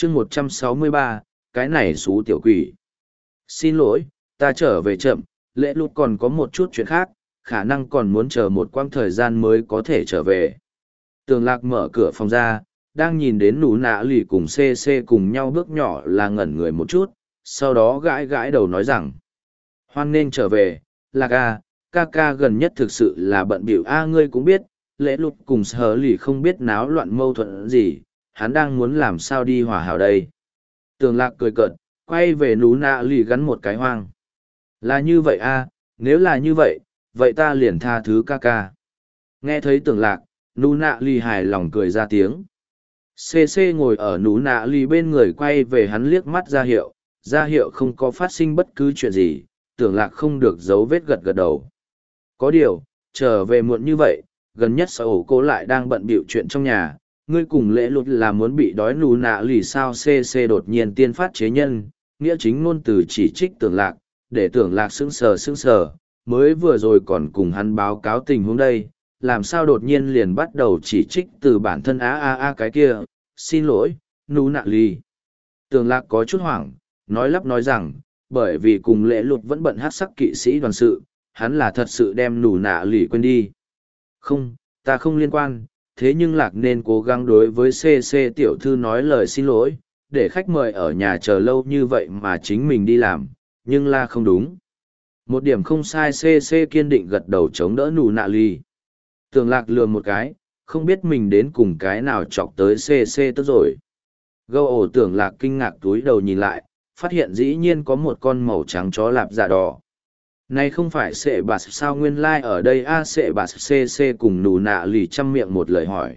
chương 163, cái này xú tiểu quỷ. Xin lỗi, ta trở về chậm, lễ lụt còn có một chút chuyện khác, khả năng còn muốn chờ một quãng thời gian mới có thể trở về. Tường Lạc mở cửa phòng ra, đang nhìn đến nụ nạ lì cùng CC cùng nhau bước nhỏ là ngẩn người một chút, sau đó gãi gãi đầu nói rằng: hoan nên trở về, Lạc à, ca gần nhất thực sự là bận bịu ngươi cũng biết, lễ lụt cùng sở lì không biết náo loạn mâu thuẫn gì, hắn đang muốn làm sao đi hòa hảo đây. Tường Lạc cười cợt, quay về nú nạ lì gắn một cái hoang. Là như vậy nếu là như vậy, vậy ta liền tha thứ ca. Nghe thấy Tường Lạc, nú nạ lì hài lòng cười ra tiếng. CC ngồi ở nú nạ lì bên người quay về hắn liếc mắt ra hiệu không có phát sinh bất cứ chuyện gì, Tường Lạc không được giấu vết gật gật đầu. Có điều, trở về muộn như vậy, gần nhất sở ổ cô lại đang bận bịu chuyện trong nhà, ngươi cùng lễ lụt là muốn bị đói nù nạ lì sao. CC đột nhiên tiên phát chế nhân, nghĩa chính ngôn từ chỉ trích Tường Lạc, để Tường Lạc sững sờ, mới vừa rồi còn cùng hắn báo cáo tình huống đây, làm sao đột nhiên liền bắt đầu chỉ trích từ bản thân cái kia, xin lỗi, nù nạ lì. Tường Lạc có chút hoảng, nói lắp nói rằng, bởi vì cùng lễ lụt vẫn bận hát sắc kỵ sĩ đoàn sự, hắn là thật sự đem nù nạ lì quên đi. Không, ta không liên quan, thế nhưng Lạc nên cố gắng đối với CC tiểu thư nói lời xin lỗi, để khách mời ở nhà chờ lâu như vậy mà chính mình đi làm, nhưng là không đúng. Một điểm không sai. CC kiên định gật đầu chống đỡ nù nạ lì. Tường Lạc lừa một cái, không biết mình đến cùng cái nào chọc tới CC tức rồi. Gâu ổ Tường Lạc kinh ngạc túi đầu nhìn lại, phát hiện dĩ nhiên có một con màu trắng chó lạp dạ đỏ. Này không phải sệ bạt sao nguyên lai ở đây sệ bạt CC cùng nù nạ lì chăm miệng một lời hỏi.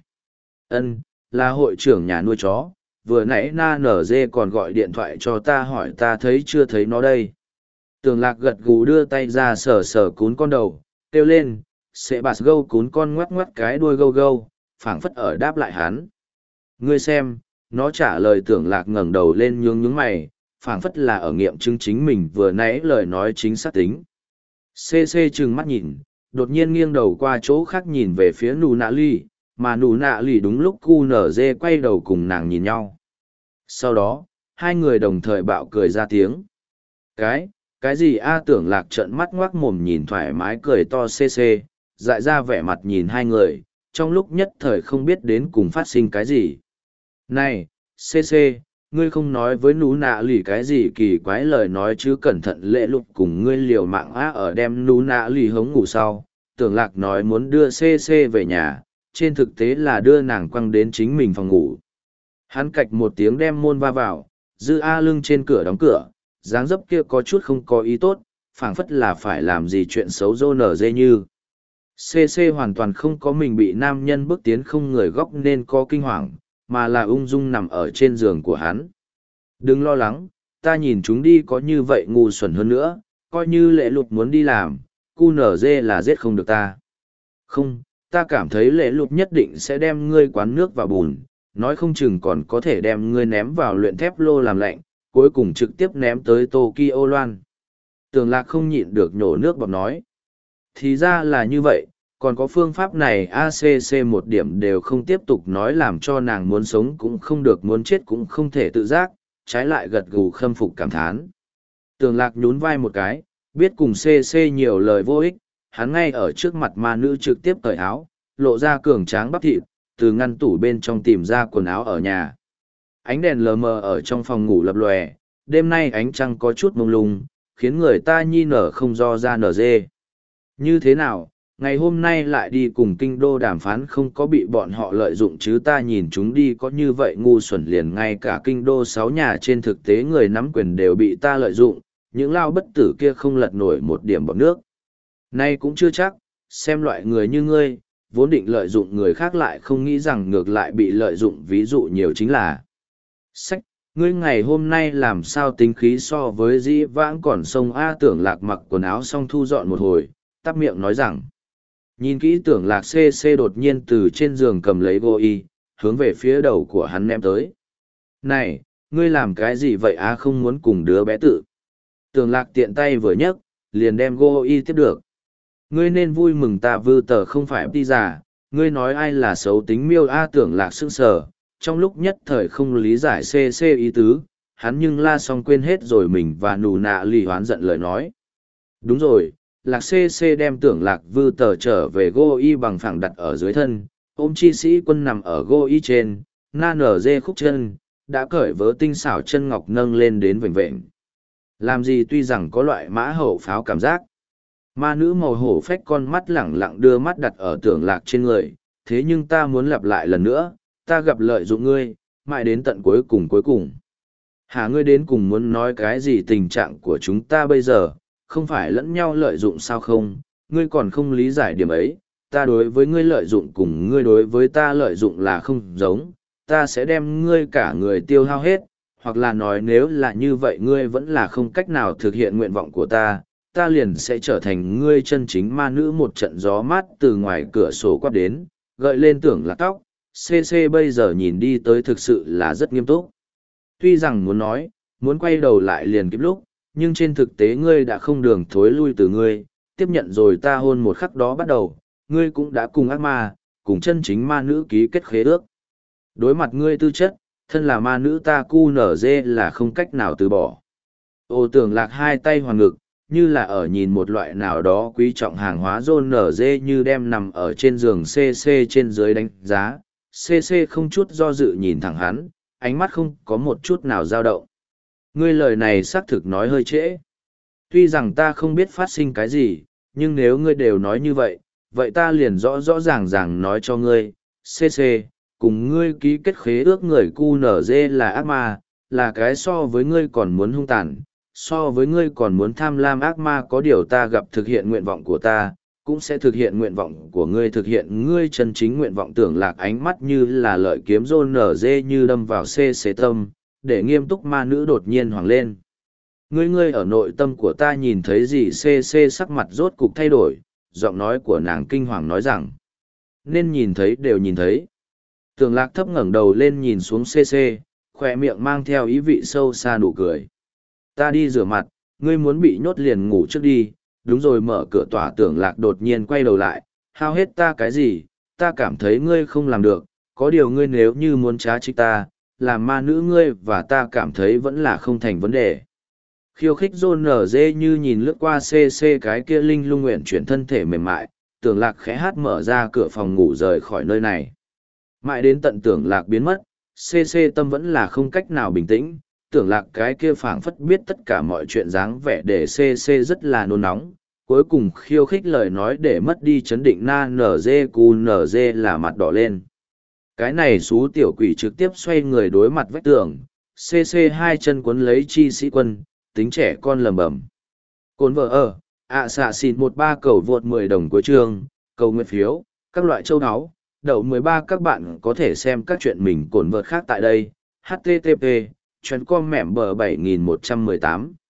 Là hội trưởng nhà nuôi chó, vừa nãy na nở dê còn gọi điện thoại cho ta hỏi ta thấy chưa thấy nó đây. Tường Lạc gật gù đưa tay ra sờ cún con đầu, kêu lên, sệ bạt gâu cún con ngoắc ngoắc cái đuôi gâu, phảng phất ở đáp lại hắn. Ngươi xem, nó trả lời. Tường Lạc ngẩng đầu lên nhướng mày, phảng phất là ở nghiệm chứng chính mình vừa nãy lời nói chính xác tính. CC trừng mắt nhìn, đột nhiên nghiêng đầu qua chỗ khác nhìn về phía nù nạ lì, mà nù nạ lì đúng lúc QNZ quay đầu cùng nàng nhìn nhau. Sau đó, hai người đồng thời bạo cười ra tiếng. Cái gì Tưởng Lạc trợn mắt ngoác mồm nhìn thoải mái cười to. CC dại ra vẻ mặt nhìn hai người, trong lúc nhất thời không biết đến cùng phát sinh cái gì. Này, CC, ngươi không nói với nú nạ lì cái gì kỳ quái lời nói chứ, cẩn thận lễ lục cùng ngươi liều mạng ở đem nú nạ lì hống ngủ sau. Tưởng Lạc nói muốn đưa CC về nhà, trên thực tế là đưa nàng quăng đến chính mình phòng ngủ. Hắn cạch một tiếng đem môn va vào, dư lưng trên cửa đóng cửa, dáng dấp kia có chút không có ý tốt, phảng phất là phải làm gì chuyện xấu rô nở dê như. CC hoàn toàn không có mình bị nam nhân bước tiến không người góc nên có kinh hoàng, mà là ung dung nằm ở trên giường của hắn. Đừng lo lắng, ta nhìn chúng đi có như vậy ngu xuẩn hơn nữa, coi như lệ lục muốn đi làm, QNZ là giết không được ta. Không, ta cảm thấy lệ lục nhất định sẽ đem ngươi quán nước vào bùn, nói không chừng còn có thể đem ngươi ném vào luyện thép lô làm lạnh, cuối cùng trực tiếp ném tới Tokyo Loan. Tường Lạc không nhịn được nhổ nước bọt nói. Thì ra là như vậy, còn có phương pháp này. ACC một điểm đều không tiếp tục nói, làm cho nàng muốn sống cũng không được, muốn chết cũng không thể tự giác, trái lại gật gù khâm phục cảm thán. Tường Lạc nhún vai một cái, biết cùng CC nhiều lời vô ích, hắn ngay ở trước mặt ma nữ trực tiếp cởi áo, lộ ra cường tráng bắp thịt, từ ngăn tủ bên trong tìm ra quần áo ở nhà. Ánh đèn lờ mờ ở trong phòng ngủ lập lòe, đêm nay ánh trăng có chút mông lung, khiến người ta nhi nở không do ra nở dê. Như thế nào, ngày hôm nay lại đi cùng kinh đô đàm phán không có bị bọn họ lợi dụng chứ? Ta nhìn chúng đi có như vậy ngu xuẩn liền ngay cả kinh đô 6 nhà trên thực tế người nắm quyền đều bị ta lợi dụng, những lao bất tử kia không lật nổi một điểm bọt nước. Nay cũng chưa chắc, xem loại người như ngươi, vốn định lợi dụng người khác lại không nghĩ rằng ngược lại bị lợi dụng, ví dụ nhiều chính là sách. Ngươi ngày hôm nay làm sao tính khí so với dĩ vãng còn sông Tưởng Lạc mặc quần áo xong thu dọn một hồi, tắp miệng nói rằng. Nhìn kỹ Tưởng Lạc CC đột nhiên từ trên giường cầm lấy gô y, hướng về phía đầu của hắn ném tới. Này, ngươi làm cái gì vậy không muốn cùng đứa bé tự. Tưởng Lạc tiện tay vừa nhấc, liền đem gô y tiếp được. Ngươi nên vui mừng ta vư tờ không phải đi giả, ngươi nói ai là xấu tính miêu Tưởng Lạc sững sờ, Trong lúc nhất thời không lý giải CC ý tứ, hắn nhưng la xong quên hết rồi mình và nù nạ lì hoán giận lời nói. Đúng rồi, lạc CC đem tưởng lạc vư tờ trở về gô y bằng phẳng đặt ở dưới thân, ôm chi sĩ quân nằm ở gô y trên, na nở dê khúc chân, đã cởi vớ tinh xảo chân ngọc nâng lên đến vểnh vểnh. Làm gì tuy rằng có loại mã hậu pháo cảm giác. Ma nữ màu hổ phách con mắt lẳng lặng đưa mắt đặt ở tưởng lạc trên người, thế nhưng ta muốn lặp lại lần nữa, ta gặp lợi dụng ngươi, mãi đến tận cuối cùng cuối cùng. Hả ngươi đến cùng muốn nói cái gì tình trạng của chúng ta bây giờ, không phải lẫn nhau lợi dụng sao không, ngươi còn không lý giải điểm ấy, ta đối với ngươi lợi dụng cùng ngươi đối với ta lợi dụng là không giống, ta sẽ đem ngươi cả người tiêu hao hết, hoặc là nói nếu là như vậy ngươi vẫn là không cách nào thực hiện nguyện vọng của ta, ta liền sẽ trở thành ngươi chân chính ma nữ. Một trận gió mát từ ngoài cửa sổ quát đến, gợi lên tưởng là tóc, CC bây giờ nhìn đi tới thực sự là rất nghiêm túc. Tuy rằng muốn nói, muốn quay đầu lại liền kịp lúc, nhưng trên thực tế ngươi đã không đường thối lui từ ngươi, tiếp nhận rồi ta hôn một khắc đó bắt đầu, ngươi cũng đã cùng ác ma, cùng chân chính ma nữ ký kết khế ước. Đối mặt ngươi tư chất, thân là ma nữ ta cu nở dê là không cách nào từ bỏ. Ô tưởng lạc hai tay hoàn ngực, như là ở nhìn một loại nào đó quý trọng hàng hóa rôn nở dê như đem nằm ở trên giường CC trên dưới đánh giá. CC không chút do dự nhìn thẳng hắn, ánh mắt không có một chút nào dao động. Ngươi lời này xác thực nói hơi trễ. Tuy rằng ta không biết phát sinh cái gì, nhưng nếu ngươi đều nói như vậy, vậy ta liền rõ rõ ràng ràng nói cho ngươi, CC, cùng ngươi ký kết khế ước người QNZ là ác ma, là cái so với ngươi còn muốn hung tàn, so với ngươi còn muốn tham lam ác ma. Có điều ta gặp thực hiện nguyện vọng của ta, cũng sẽ thực hiện nguyện vọng của ngươi, thực hiện ngươi chân chính nguyện vọng. Tưởng lạc ánh mắt như là lợi kiếm rôn nở dê như đâm vào CC tâm, để nghiêm túc ma nữ đột nhiên hoảng lên. Ngươi ở nội tâm của ta nhìn thấy gì? CC sắc mặt rốt cục thay đổi, giọng nói của nàng kinh hoàng nói rằng, nên nhìn thấy đều nhìn thấy. Tưởng lạc thấp ngẩng đầu lên nhìn xuống CC, khỏe miệng mang theo ý vị sâu xa nụ cười. Ta đi rửa mặt, ngươi muốn bị nhốt liền ngủ trước đi. Đúng rồi, mở cửa tỏa. Tưởng lạc đột nhiên quay đầu lại, hao hết ta cái gì, ta cảm thấy ngươi không làm được, có điều ngươi nếu như muốn trá trích ta, làm ma nữ ngươi và ta cảm thấy vẫn là không thành vấn đề. Khiêu khích rôn nở dê như nhìn lướt qua CC cái kia linh lung nguyện chuyển thân thể mềm mại, tưởng lạc khẽ hát mở ra cửa phòng ngủ rời khỏi nơi này. Mãi đến tận tưởng lạc biến mất, CC tâm vẫn là không cách nào bình tĩnh, tưởng lạc cái kia phảng phất biết tất cả mọi chuyện dáng vẻ để CC rất là nôn nóng, cuối cùng khiêu khích lời nói để mất đi chấn định. Na nở dê cu nở dê là mặt đỏ lên. Cái này xú tiểu quỷ trực tiếp xoay người đối mặt vách tường, CC hai chân cuốn lấy chi sĩ quân, tính trẻ con lầm bầm. Cồn vợ ở, xạ xịn 13 cầu vượt 10 đồng cuối chương, cầu nguyện phiếu, các loại châu áo, đậu 13. Các bạn có thể xem các chuyện mình cồn vợt khác tại đây. HTTP, chuyến com mẻm bờ 7118.